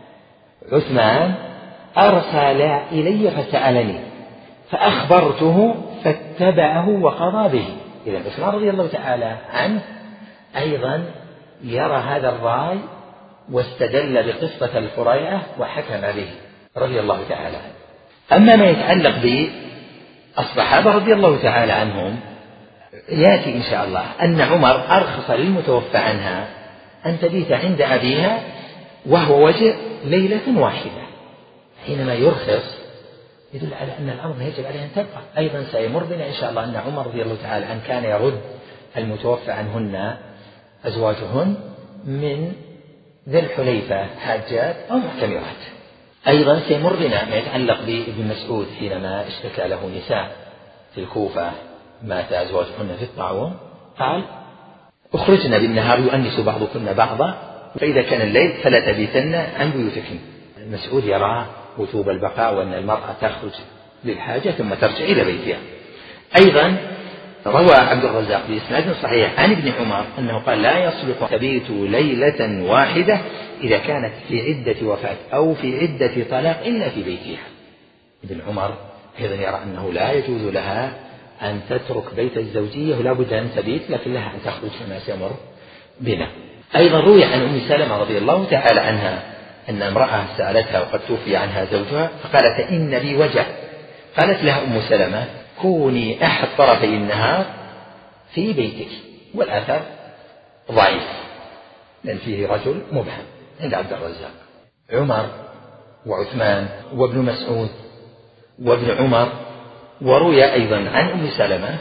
عثمان أرسل إلي فسألني فأخبرته فاتبعه وقضى به. إذن عثمان رضي الله تعالى عنه أيضا يرى هذا الرأي واستدل بقصة الفريعة وحكم به رضي الله تعالى عنه. أما ما يتعلق بالصحابة رضي الله تعالى عنهم يأتي إن شاء الله أن عمر أرخص للمتوفى عنها أن تبيت عند أبيها وهو وجه ليلة واحدة. حينما يرخص يدل على أن الأمر يجب عليه أن تبقى. أيضا سيمر بنا إن شاء الله أن عمر رضي الله تعالى عنه كان يرد المتوفى عنهن أزواجهن من ذي الحليفة حاجات أو معتمرات. أيضا سيمر بنا ما يتعلق بابن مسعود حينما اشتكى له نساء في الكوفة مات أزواجهن في الطاعون، قال اخرجنا بالنهار يؤنس بعضكن بعضا فإذا كان الليل فلا تبيتن عن بيوتكن. المسعود يرى وجوب البقاء وأن المرأة تخرج للحاجة ثم ترجع إلى بيتها. أيضا روى عبد الرزاق بإسناد صحيح عن ابن عمر أنه قال لا يصلح تبيت ليلة واحدة إذا كانت في عدة وفاة أو في عدة طلاق إلا في بيتها. ابن عمر أيضا يرى أنه لا يجوز لها أن تترك بيت الزوجية ولا بد أن تبيت، لكن لها أن تخرج كما سيمر بنا. أيضا روي عن أم سلمة رضي الله تعالى عنها أن امرأة سألتها وقد توفي عنها زوجها فقالت إن بي وجع، قالت لها أم سلمة كوني أحد طرفي النهار في بيتك. والأثر ضعيف لأن فيه رجل مبهم عند عبد الرزاق. عمر وعثمان وابن مسعود وابن عمر. وروي أيضا عن أم سلمة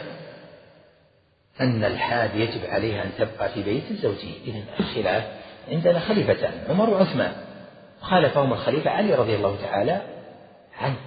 أن الحاد يجب عليها أن تبقى في بيت الزوجية. إذن الخلاف عندنا خليفتان عمر وعثمان، خالفهم الخليفة علي رضي الله تعالى عنه.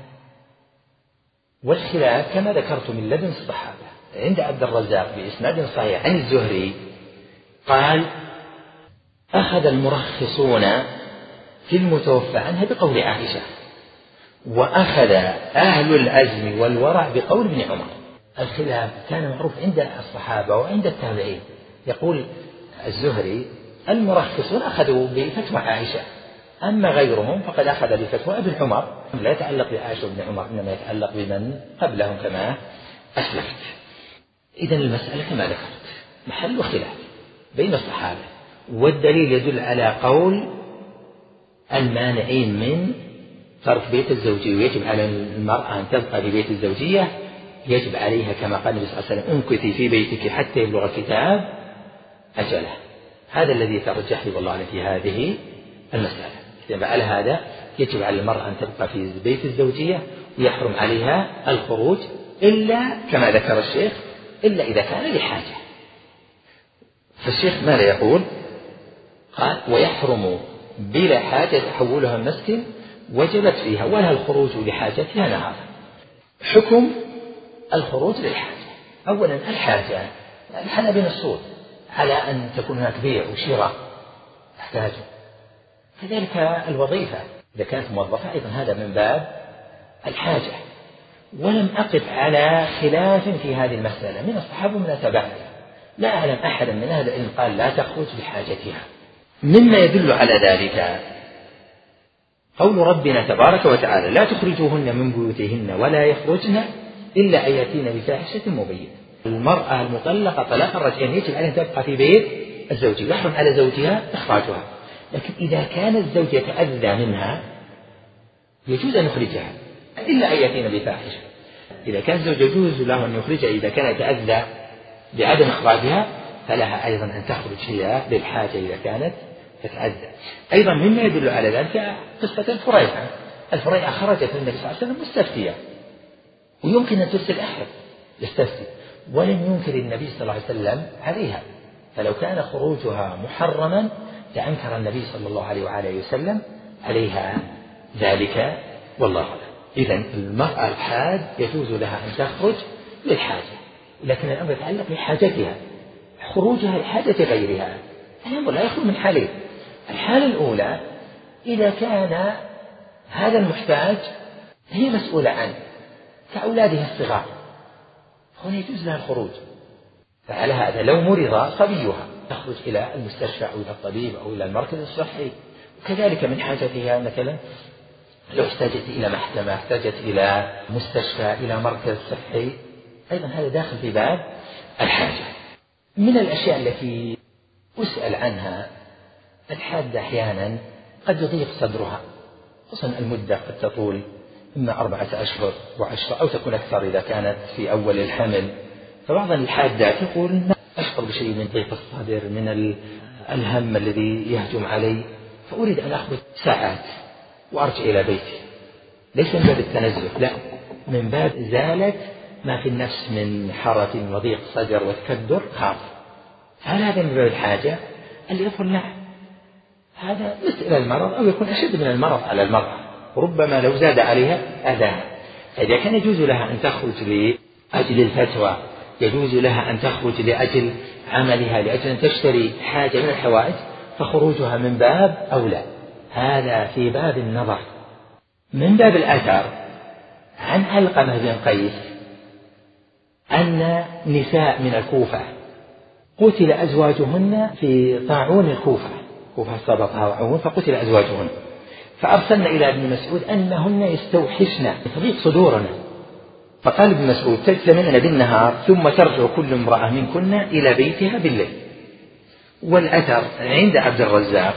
والخلاف كما ذكرت من لدن الصحابة. عند عبد الرزاق بإسناد صحيح عن الزهري قال أخذ المرخصون في المتوفى عنها بقول عائشة، وأخذ أهل العزم والورع بقول ابن عمر. الخلاف كان معروف عند الصحابة وعند التابعين. يقول الزهري المرخصون أخذوا بفتوى عائشة، أما غيرهم فقد أخذ بفتوى ابن عمر، لا يتعلق بعائشة وابن عمر إنما يتعلق بمن قبلهم كما أسلفت. إذن المسألة كما ذكرت محل خلاف بين الصحابة، والدليل يدل على قول المانعين من ترك بيت الزوجية، ويجب على المرأة أن تبقى في بيت الزوجية، يجب عليها كما قال النبي صلى الله عليه وسلم امكثي في بيتك حتى يبلغ الكتاب أجله. هذا الذي يترجح لي والله في هذه المسألة. إذا على هذا يجب على المرأة أن تبقى في بيت الزوجية ويحرم عليها الخروج إلا كما ذكر الشيخ إلا إذا كان لحاجة. فالشيخ ماذا يقول؟ قال ويحرم بلا حاجة تحولها المسكن وجبت فيها ولها الخروج لحاجتها نهارا. حكم الخروج للحاجة. أولا الحاجة الحنابلة الصوت على أن تكون هناك بيع وشراء تحتاجه، كذلك الوظيفة إذا كانت موظفة أيضا هذا من باب الحاجة. ولم أقف على خلاف في هذه المسألة من الصحابة ومن أتباعهم، لا أعلم أحدا من أهل العلم قال لا تخرج لحاجتها. مما يدل على ذلك قول ربنا تبارك وتعالى لا تخرجوهن من بيوتهن ولا يخرجن إلا أن يأتين بفاحشة مبينة. المرأة المطلقة طلاقا رجعيا يجب عليها تبقى في بيت الزوج، يحرم على زوجها إخراجها، لكن إذا كان الزوج يتأذى منها يجوز أن يخرجها إلا أن يأتين بفاحشة. إذا كان الزوج يجوز له أن يخرجها إذا كان يتأذى بعدم إخراجها فلها أيضا أن تخرج هي للحاجة إذا كانت تتأذى. أيضا مما يدل على ذلك قصة الفريعة. الفريعة خرجت النبي صلى الله عليه وسلم مستفتية، ويمكن أن ترسل أحد يستفتي، ولم ينكر النبي صلى الله عليه وسلم عليها، فلو كان خروجها محرما لأنكر النبي صلى الله عليه وآله وسلم عليها ذلك والله أعلم. إذن المرأة الحاج يجوز لها أن تخرج للحاجة، لكن الأمر يتعلق بحاجتها، خروجها لحاجة غيرها الأمر لا يخرج من حالين. الحالة الأولى إذا كان هذا المحتاج هي مسؤولة عنه كأولادها الصغار هنا يجوز لها الخروج، فعلى هذا لو مرض صبيها تخرج إلى المستشفى أو إلى الطبيب أو إلى المركز الصحي. وكذلك من حاجتها مثلا لو احتاجت إلى محكمة، احتاجت إلى مستشفى، إلى مركز صحي، أيضا هذا داخل في باب الحاجة. من الأشياء التي أسأل عنها الحادة أحيانا قد يضيق صدرها، خصوصا المدة قد تطول إما أربعة أشهر وعشرة أو تكون أكثر إذا كانت في أول الحمل، فبعض الحادات يقول ما أشعر بشيء من ضيق الصدر، من الهم الذي يهجم علي، فأريد أن أخرج ساعات وأرجع إلى بيتي، ليس من باب التنزه، لا، من باب إزالة ما في النفس من حرة وضيق صدر وتكدر خاف. هل هذا من باب الحاجة؟ اللي يقول نعم، هذا مثل المرض أو يكون أشد من المرض على المرأة، ربما لو زاد عليها أذاها. فإذا كان يجوز لها أن تخرج لأجل الفتوى، يجوز لها أن تخرج لأجل عملها، لأجل أن تشتري حاجة من الحوائج، فخروجها من باب أولى. هذا في باب النظر. من باب الأثر عن علقمة بن قيس أن نساء من الكوفة قتل أزواجهن في طاعون الكوفة، كوفة سبق طاعون فقتل أزواجهن، فأرسلنا إلى ابن مسعود أنهن يستوحشن تضيق صدورنا، فقال ابن مسعود تجتمعن بالنهار ثم ترجع كل امرأة منكن إلى بيتها بالليل. والأثر عند عبد الرزاق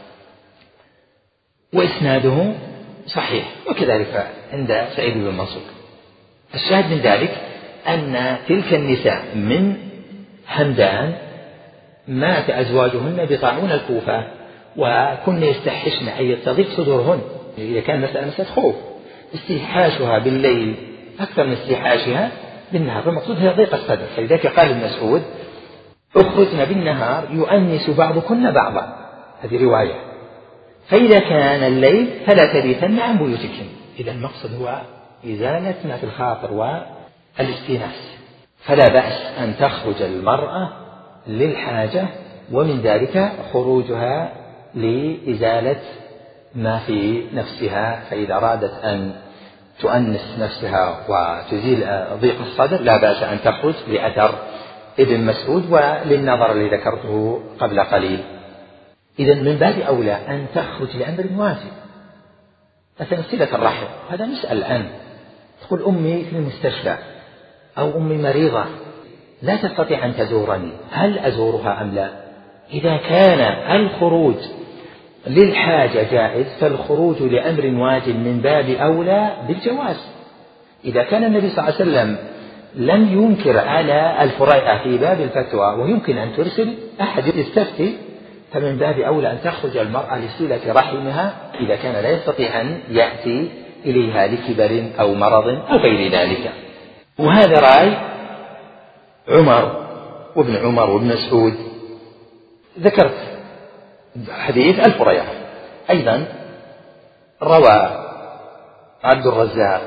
وإسناده صحيح، وكذلك عند سعيد بن منصور. الشاهد من ذلك أن تلك النساء من همدان مات أزواجهن بطاعون الكوفة وكن يستحشن أي تضيق صدورهن، إذا كان مسألة مسألة خوف، استيحاشها بالليل أكثر من استيحاشها بالنهار، فالمقصود هي ضيق الصدر. فلذلك قال ابن مسعود اخرجن بالنهار يؤنس بعضكن بعضا، هذه رواية، فإذا كان الليل فلا تبيتن عن بيوتكن. إذا المقصد هو إزالة ما في الخاطر والاستئناس، فلا بأس أن تخرج المرأة للحاجة، ومن ذلك خروجها لإزالة ما في نفسها، فإذا أرادت أن تؤنس نفسها وتزيل ضيق الصدر لا بأس أن تخرج لأثر ابن مسعود وللنظر الذي ذكرته قبل قليل. إذن من باب أولى أن تخرج لأمر واجب، مثلا صلة الرحم، هذا نسأل عنه، تقول أمي في المستشفى أو أمي مريضة لا تستطيع أن تزورني، هل أزورها أم لا؟ إذا كان الخروج للحاجة جائز فالخروج لأمر واجب من باب أولى بالجواز. إذا كان النبي صلى الله عليه وسلم لم ينكر على الفريعة في باب الفتوى ويمكن أن ترسل أحد يستفتي، فمن باب أولى أن تخرج المرأة لصلة رحمها إذا كان لا يستطيع أن يأتي إليها لكبر أو مرض أو غير ذلك. وهذا رأي عمر وابن عمر وابن مسعود. ذكرت حديث الفريعة. أيضا روى عبد الرزاق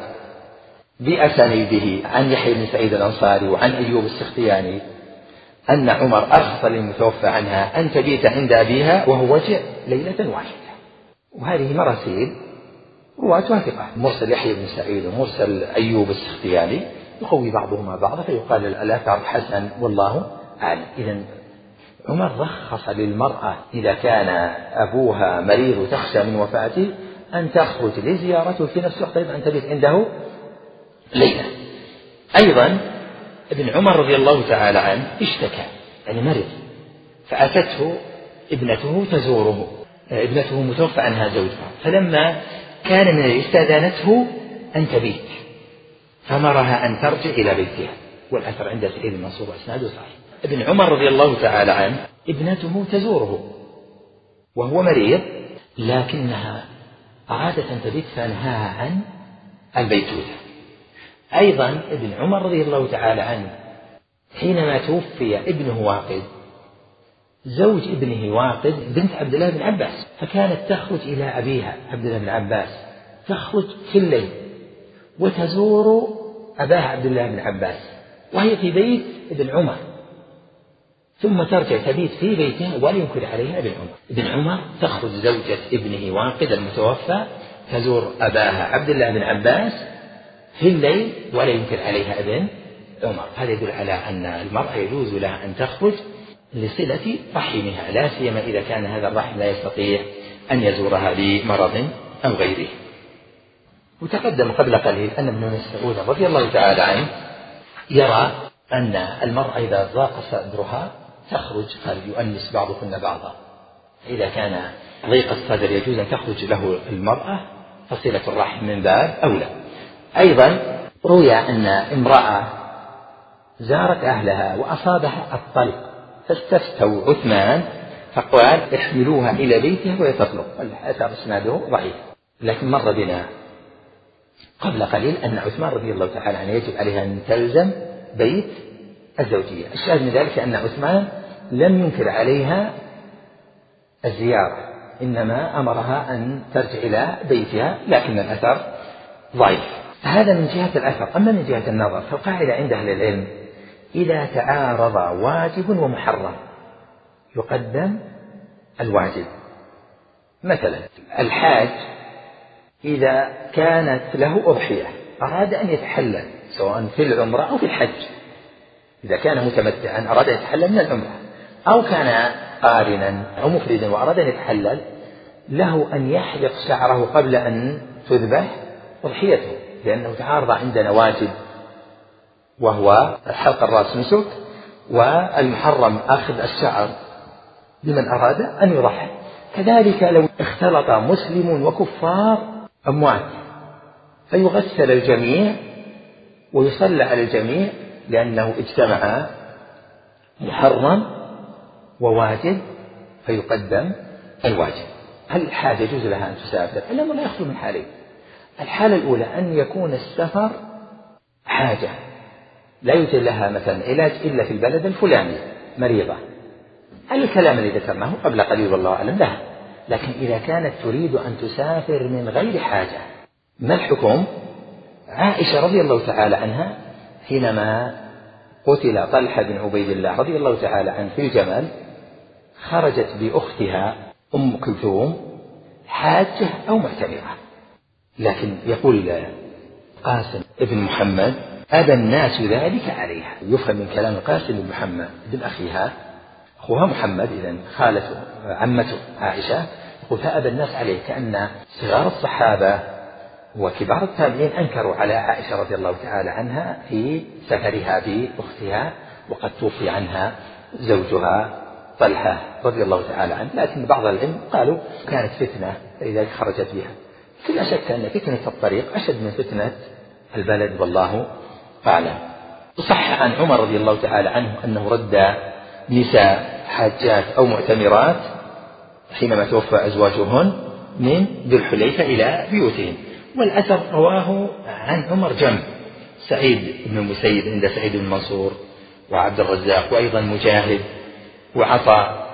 بأسانيده عن يحيى بن سعيد الأنصاري وعن أيوب السختياني أن عمر أرخص للمتوفى عنها أن تبيت عند أبيها وهو وجع ليلة واحدة. وهذه مراسيل رواتها ثقة، مرسل يحيى بن سعيد ومرسل أيوب السختياني يقوي بعضهما بعضا، فيقال الأثر حسن والله أعلم. إذن عمر رخص للمرأة إذا كان أبوها مريض وتخشى من وفاته أن تخرج لزيارته في نفس الوقت أن تبيت عنده ليلة. أيضا ابن عمر رضي الله تعالى عنه اشتكى، يعني مرض، فأتته ابنته تزوره، ابنته متوفى عنها زوجها، فلما كان من استأذنته أن تبيت فأمرها أن ترجع إلى بيتها، والأثر عند سعيد بن منصور وإسناده صحيح. ابن عمر رضي الله تعالى عنه ابنته تزوره وهو مريض، لكنها أرادت أن تبيت فأنهاها عن البيتوتة. أيضا ابن عمر رضي الله تعالى عنه حينما توفي ابنه واقد، زوج ابنه واقد بنت عبد الله بن عباس، فكانت تخرج إلى أبيها عبد الله بن عباس، تخرج في الليل وتزور أباها عبد الله بن عباس وهي في بيت ابن عمر، ثم ترجع تبيت في بيتها ولا ينكر عليها ابن عمر. ابن عمر تخرج زوجة ابنه واقد المتوفى تزور أباها عبد الله بن عباس في الليل ولا ينكر عليها ابن عمر. هذا يدل على أن المرأة يجوز لها أن تخرج لصلة رحمها، لا سيما إذا كان هذا الرحم لا يستطيع أن يزورها لمرض أو غيره. وتقدم قبل قليل أن ابن مسعود رضي الله تعالى عنه يرى أن المرأة إذا ضاق صدرها تخرج خارج يؤنس بعضكن بعضا، إذا كان ضيق الصدر يجوز أن تخرج له المرأة فصلة الرحم من باب أولى. أيضا روي أن امرأة زارت أهلها وأصابها الطلق فاستفتوا عثمان فقال احملوها إلى بيتها وهي تطلق، والأثر إسناده ضعيف، لكن مر بنا قبل قليل أن عثمان رضي الله تعالى عنه يجب عليها أن تلزم بيت الزوجية. الشاهد من ذلك أن عثمان لم ينكر عليها الزيارة، إنما أمرها أن ترجع إلى بيتها، لكن الأثر ضعيف. هذا من جهة الأثر. أما من جهة النظر فالقاعدة عند أهل العلم إذا تعارض واجب ومحرم يقدم الواجب. مثلا الحاج إذا كانت له أضحية أراد أن يتحلل سواء في العمرة أو في الحج، إذا كان متمتعا أراد أن يتحلل من العمرة، أو كان قارنا أو مفردا وأراد أن يتحلل، له أن يحلق شعره قبل أن تذبح أضحيته، لأنه تعارض عندنا واجب وهو حلق الرأس نسك، والمحرم أخذ الشعر لمن أراد أن يضحي. كذلك لو اختلط مسلم وكفار أموات فيغسل الجميع ويصلى على الجميع، لأنه اجتمع محرم وواجب فيقدم الواجب. هل الحاجة يجوز لها أن تسافر؟ الأمر لا يخلو من حالين. الحالة الأولى أن يكون السفر حاجة لا يوجد لها مثلا علاج إلا في البلد الفلاني، مريضة، الكلام الذي ذكرناه قبل قليل والله أعلم لها. لكن إذا كانت تريد أن تسافر من غير حاجة، ما الحكم؟ عائشة رضي الله تعالى عنها حينما قتل طلحة بن عبيد الله رضي الله تعالى عنه في الجمل خرجت بأختها أم كلثوم حاجة أو معتمرة، لكن يقول قاسم ابن محمد أبى الناس ذلك عليها. يفهم من كلام قاسم بن محمد بن أخيها أخوها محمد، إذن خالته عمته عائشة، يقول فأبى الناس عليه، كأن صغار الصحابة وكبار التابعين أنكروا على عائشة رضي الله تعالى عنها في سفرها بأختها وقد توفي عنها زوجها طلحة رضي الله تعالى عنه، لكن بعض العلم قالوا كانت فتنة لذلك خرجت بها. لا شك أن فتنة الطريق أشد من فتنة البلد والله أعلم. صح عن عمر رضي الله تعالى عنه أنه رد نساء حاجات أو معتمرات حينما توفى أزواجهن من ذي الحليفة إلى بيوتهم، والأثر رواه عن عمر جمع، سعيد بن المسيب عند سعيد بن منصور وعبد الرزاق، وأيضا مجاهد وعطاء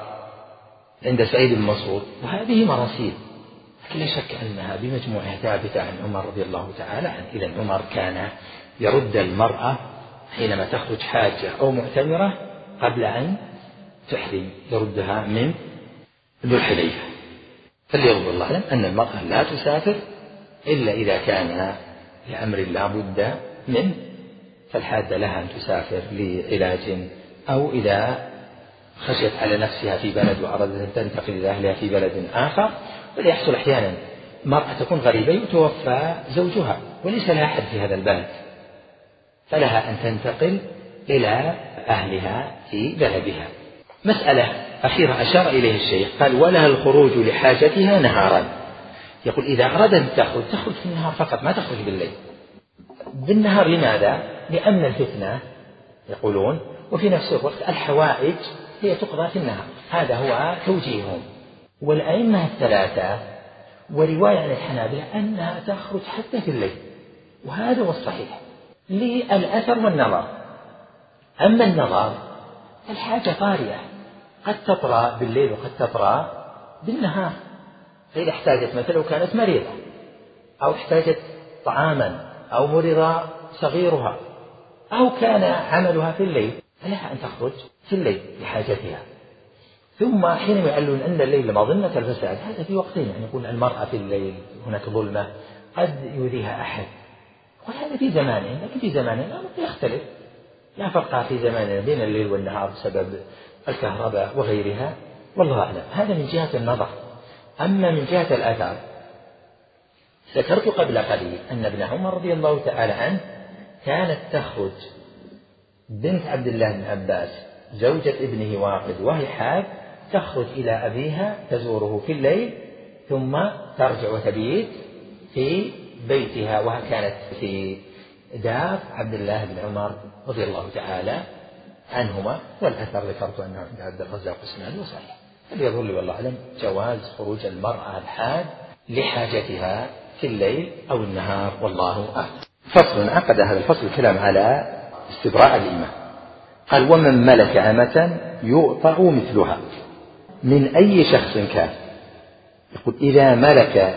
عند سعيد بن منصور، وهذه مراسيل لا شك أنها بمجموعها ثابتة عن عمر رضي الله تعالى عنه. إذن عمر كان يرد المرأة حينما تخرج حاجة أو معتمرة قبل أن تحرم، يردها من ذو الحليفة. فليرضى الله أعلم أن المرأة لا تسافر إلا إذا كان لأمر لا بد منه، فالحادة لها أن تسافر لعلاج أو إذا خشيت على نفسها في بلد وأرادت أن تنتقل إلى أهلها في بلد آخر. ويحصل أحيانا مرأة تكون غريبة وتوفى زوجها وليس لها أحد في هذا البلد، فلها أن تنتقل إلى أهلها في بلدها. مسألة أخيرة أشار إليه الشيخ، قال ولها الخروج لحاجتها نهارا. يقول إذا أراد أن تخرج تخرج في النهار فقط، ما تخرج بالليل. بالنهار لماذا؟ لأن الفتنة يقولون وفي نفس الوقت الحوائج هي تقضى في النهار، هذا هو توجيههم. والأئمة الثلاثة ورواية عن الحنابلة أنها تخرج حتى في الليل، وهذا هو الصحيح للأثر والنظر. أما النظر الحاجة طارئة، قد تطرأ بالليل وقد تطرأ بالنهار. فإذا احتاجت مثلا لو كانت مريضة أو احتاجت طعاما أو مرض صغيرها أو كان عملها في الليل فلها أن تخرج في الليل لحاجتها. ثم حينما يقولون أن الليل مظنة الفساد، هذا في وقتين، يعني يقول المرأة في الليل هناك ظلمة قد يؤذيها أحد، وهذا في زمانه، لكن في زماننا يختلف، لا فرق في زماننا بين الليل والنهار بسبب الكهرباء وغيرها، والله أعلم. هذا من جهة النظر. أما من جهة الأثر ذكرت قبل قليل أن ابن عمر رضي الله تعالى عنه كانت تخرج بنت عبد الله بن عباس زوجة ابنه واقد وهي حاد، تخرج إلى أبيها تزوره في الليل ثم ترجع وتبيت في بيتها، وكانت في دار عبد الله بن عمر رضي الله تعالى عنهما. والأثر ذكرت أنه عند عبد الرزاق السناني وصحيح. هل يظل والله أعلم جواز خروج المرأة الحاد لحاجتها في الليل أو النهار، والله أعلم. فصل عقد هذا الفصل الكلام على استبراء الإمام. قال ومن ملك أمة يؤطأ مثلها من أي شخص كان. يقول إذا ملك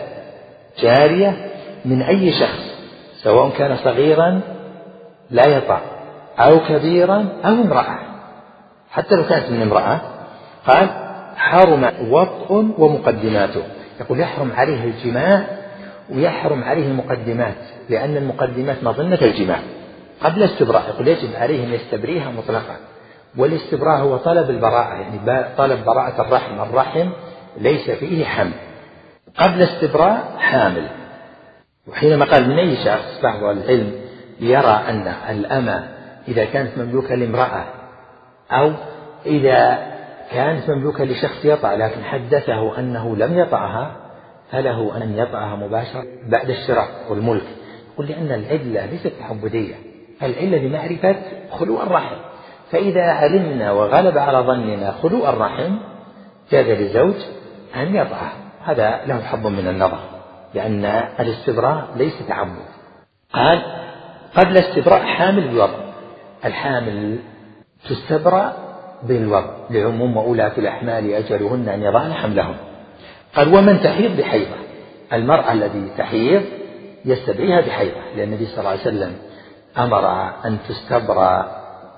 جارية من أي شخص سواء كان صغيرا لا يطأ أو كبيرا أو امرأة، حتى لو كانت من امرأة، قال حرم وطء ومقدماته. يقول يحرم عليه الجماع ويحرم عليه المقدمات، لأن المقدمات مظنة الجماع قبل الاستبراء. يقول يجب عليه أن يستبريها مطلقا، والاستبراء هو طلب البراءة، يعني طلب براءة الرحم، الرحم ليس فيه حمل. قبل استبراء حامل. وحينما قال من أي شخص، بعض العلم يرى أن الأمة إذا كانت مملوكة لامرأة أو إذا كانت مملوكة لشخص يطأ لكن حدثه أنه لم يطأها فله أن يطأها مباشرة بعد الشراء والملك. يقول لأن العلة ليست تعبدية، العلة لمعرفة خلوء الرحم، فإذا علمنا وغلب على ظننا خلوء الرحم جاز للزوج أن يطأها. هذا له حظ من النظر، لأن الاستبراء ليس تعبد. قال قبل استبراء حامل بالوضع. الحامل تستبرأ بالوضع لعموم وأولاة الأحمال أجلهن أن يضعن حملهم. قال ومن تحيض بحيضة. المرأة التي تحيض يستبريها بحيضة، لأن النبي صلى الله عليه وسلم أمر أن تستبرى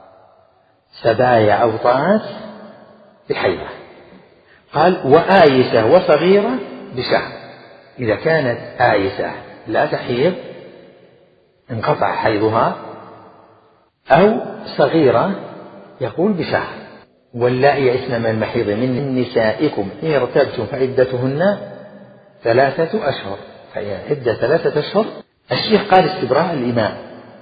سبايا أوطاس بحيضة. قال وآيسة وصغيرة بشهر. إذا كانت آيسة لا تحيض انقطع حيضها، أو صغيرة يقول بشهر. واللائي يئسن من المحيض من نسائكم إن ارتبتم فعدتهن ثلاثة أشهر، فهي عدة ثلاثة أشهر. الشيخ قال استبراء الإمام،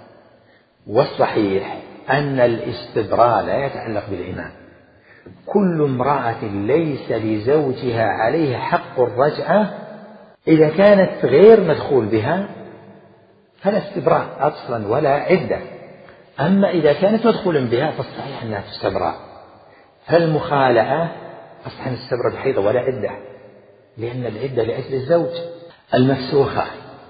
والصحيح أن الاستبراء لا يتعلق بالإمام. كل امرأة ليس لزوجها عليه حق الرجعة إذا كانت غير مدخول بها فلا استبراء أصلا ولا عدة. أما إذا كانت مدخول بها فالصحيح أنها تستبرأ. فالمخالعة أصلا تستبرأ بحيضة ولا عدة، لأن العدة لأجل الزوج. المفسوخة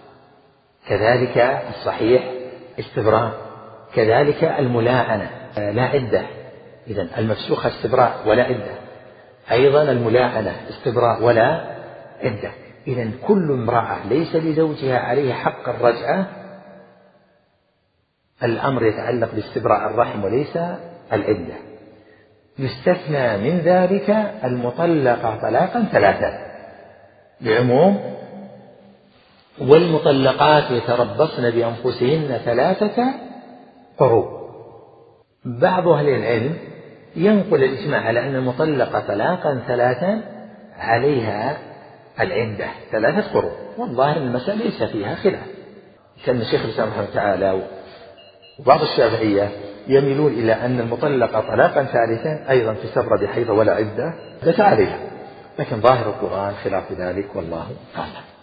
كذلك الصحيح استبراء، كذلك الملاعنة لا عدة، إذن المفسوخة استبراء ولا عدة، أيضا الملاعنة استبراء ولا عدة. إذن كل امرأة ليس لزوجها عليه حق الرجعة الأمر يتعلق باستبراء الرحم وليس العدة. يستثنى من ذلك المطلقة طلاقا ثلاثة بعموم والمطلقات يتربصن بأنفسهن ثلاثة قروء. بعض أهل العلم ينقل الإجماع على أن المطلقة طلاقا ثلاثا عليها العدة ثلاثة قروء، والظاهر المسألة ليس فيها خلاف. كان الشيخ الإسلام رحمه الله تعالى وبعض الشافعية يميلون إلى أن المطلقة طلاقا ثالثا أيضا تسر بحيض ولا عدة عليها، لكن ظاهر القرآن خلاف ذلك والله أعلم.